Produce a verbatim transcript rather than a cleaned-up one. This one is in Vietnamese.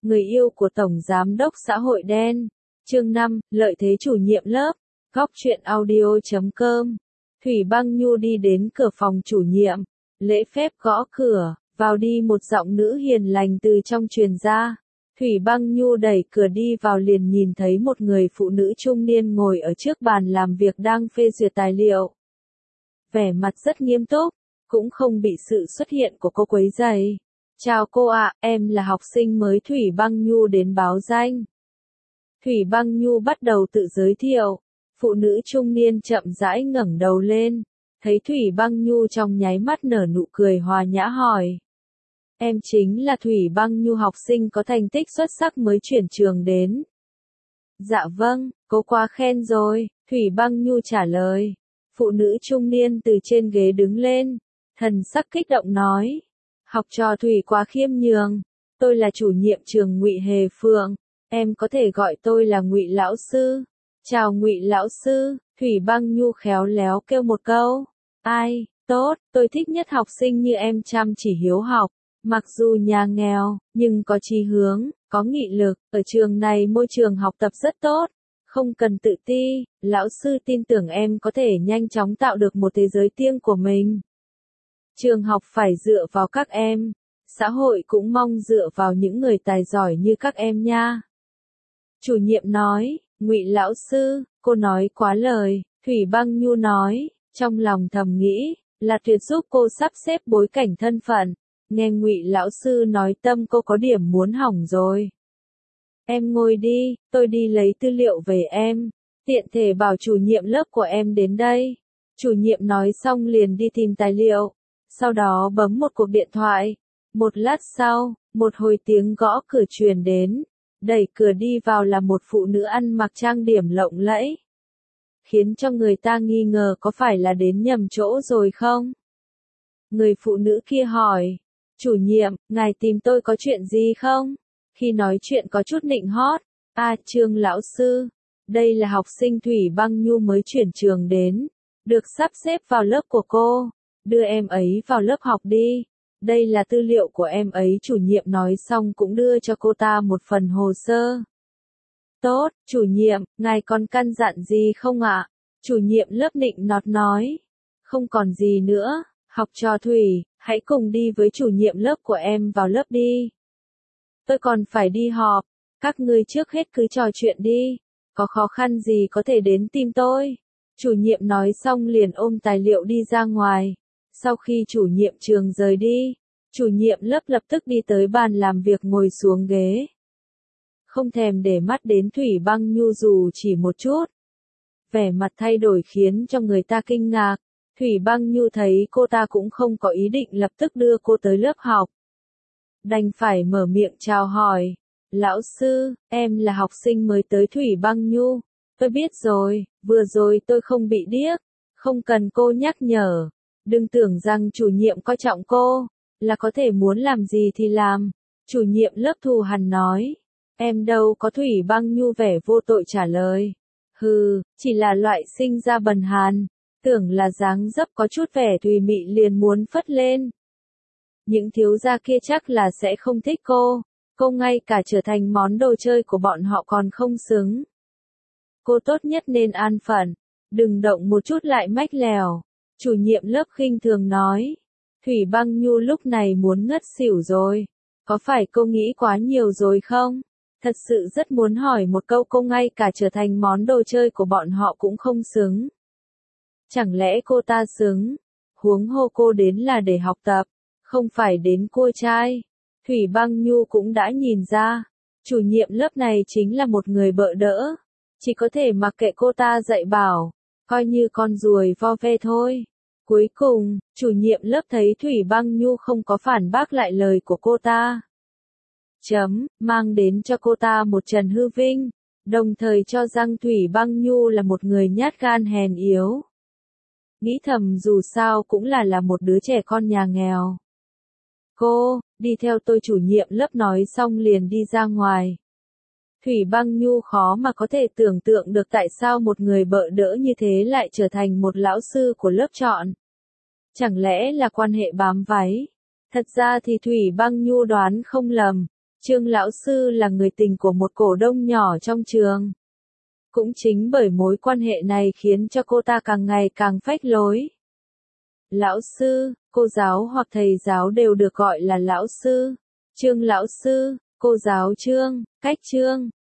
người yêu của Tổng Giám đốc xã hội đen. Chương năm, lợi thế chủ nhiệm lớp. Góc truyện audio chấm com. Thủy Băng Nhu đi đến cửa phòng chủ nhiệm, lễ phép gõ cửa, vào đi, một giọng nữ hiền lành từ trong truyền ra. Thủy Băng Nhu đẩy cửa đi vào liền nhìn thấy một người phụ nữ trung niên ngồi ở trước bàn làm việc đang phê duyệt tài liệu. Vẻ mặt rất nghiêm túc, cũng không bị sự xuất hiện của cô quấy rầy. Chào cô ạ, em là học sinh mới Thủy Băng Nhu đến báo danh. Thủy Băng Nhu bắt đầu tự giới thiệu. Phụ nữ trung niên chậm rãi ngẩng đầu lên, thấy Thủy Băng Nhu trong nháy mắt nở nụ cười hòa nhã hỏi. Em chính là Thủy Băng Nhu, học sinh có thành tích xuất sắc mới chuyển trường đến. Dạ vâng, cô quá khen rồi, Thủy Băng Nhu trả lời. Phụ nữ trung niên từ trên ghế đứng lên, thần sắc kích động nói. Học trò Thủy quá khiêm nhường, tôi là chủ nhiệm trường Ngụy Hề Phượng, em có thể gọi tôi là Ngụy lão sư. Chào Ngụy lão sư, Thủy Băng Nhu khéo léo kêu một câu. Ai, tốt, tôi thích nhất học sinh như em, chăm chỉ hiếu học, mặc dù nhà nghèo, nhưng có chí hướng, có nghị lực, ở trường này môi trường học tập rất tốt, không cần tự ti, lão sư tin tưởng em có thể nhanh chóng tạo được một thế giới riêng của mình. Trường học phải dựa vào các em, xã hội cũng mong dựa vào những người tài giỏi như các em nha. Chủ nhiệm nói. Ngụy lão sư, cô nói quá lời, Thủy Băng Nhu nói, trong lòng thầm nghĩ, là tuyệt giúp cô sắp xếp bối cảnh thân phận. Nghe Ngụy lão sư nói tâm cô có điểm muốn hỏng rồi. Em ngồi đi, tôi đi lấy tư liệu về em, tiện thể bảo chủ nhiệm lớp của em đến đây. Chủ nhiệm nói xong liền đi tìm tài liệu, sau đó bấm một cuộc điện thoại. Một lát sau, một hồi tiếng gõ cửa truyền đến. Đẩy cửa đi vào là một phụ nữ ăn mặc trang điểm lộng lẫy, khiến cho người ta nghi ngờ có phải là đến nhầm chỗ rồi không? Người phụ nữ kia hỏi, chủ nhiệm, ngài tìm tôi có chuyện gì không? Khi nói chuyện có chút nịnh hót, à, Trương lão sư, đây là học sinh Thủy Băng Nhu mới chuyển trường đến, được sắp xếp vào lớp của cô, đưa em ấy vào lớp học đi. Đây là tư liệu của em ấy, chủ nhiệm nói xong cũng đưa cho cô ta một phần hồ sơ. Tốt, chủ nhiệm, ngài còn căn dặn gì không ạ? Chủ nhiệm lớp nịnh nọt nói. Không còn gì nữa, học trò Thủy, hãy cùng đi với chủ nhiệm lớp của em vào lớp đi. Tôi còn phải đi họp, các ngươi trước hết cứ trò chuyện đi, có khó khăn gì có thể đến tìm tôi. Chủ nhiệm nói xong liền ôm tài liệu đi ra ngoài. Sau khi chủ nhiệm trường rời đi, chủ nhiệm lớp lập tức đi tới bàn làm việc ngồi xuống ghế. Không thèm để mắt đến Thủy Băng Nhu dù chỉ một chút. Vẻ mặt thay đổi khiến cho người ta kinh ngạc. Thủy Băng Nhu thấy cô ta cũng không có ý định lập tức đưa cô tới lớp học. Đành phải mở miệng chào hỏi. Lão sư, em là học sinh mới tới Thủy Băng Nhu. Tôi biết rồi, vừa rồi tôi không bị điếc. Không cần cô nhắc nhở. Đừng tưởng rằng chủ nhiệm coi trọng cô, là có thể muốn làm gì thì làm. Chủ nhiệm lớp thù hằn nói. Em đâu có, Thủy Băng Nhu vẻ vô tội trả lời. Hừ, chỉ là loại sinh ra bần hàn, tưởng là dáng dấp có chút vẻ thùy mị liền muốn phất lên. Những thiếu gia kia chắc là sẽ không thích cô, cô ngay cả trở thành món đồ chơi của bọn họ còn không xứng. Cô tốt nhất nên an phận, đừng động một chút lại mách lèo. Chủ nhiệm lớp khinh thường nói. Thủy Băng Nhu lúc này muốn ngất xỉu rồi. Có phải cô nghĩ quá nhiều rồi không? Thật sự rất muốn hỏi một câu, cô ngay cả trở thành món đồ chơi của bọn họ cũng không xứng. Chẳng lẽ cô ta xứng? Huống hồ cô đến là để học tập, không phải đến cua trai. Thủy Băng Nhu cũng đã nhìn ra. Chủ nhiệm lớp này chính là một người bợ đỡ. Chỉ có thể mặc kệ cô ta dạy bảo. Coi như con ruồi vo ve thôi. Cuối cùng, chủ nhiệm lớp thấy Thủy Băng Nhu không có phản bác lại lời của cô ta. Chấm, mang đến cho cô ta một trần hư vinh, đồng thời cho rằng Thủy Băng Nhu là một người nhát gan hèn yếu. Nghĩ thầm dù sao cũng là là một đứa trẻ con nhà nghèo. Cô, đi theo tôi, chủ nhiệm lớp nói xong liền đi ra ngoài. Thủy Băng Nhu khó mà có thể tưởng tượng được tại sao một người bợ đỡ như thế lại trở thành một lão sư của lớp chọn. Chẳng lẽ là quan hệ bám váy? Thật ra thì Thủy Băng Nhu đoán không lầm. Trương lão sư là người tình của một cổ đông nhỏ trong trường. Cũng chính bởi mối quan hệ này khiến cho cô ta càng ngày càng phách lối. Lão sư, cô giáo hoặc thầy giáo đều được gọi là lão sư. Trương lão sư, cô giáo Trương, cách Trương.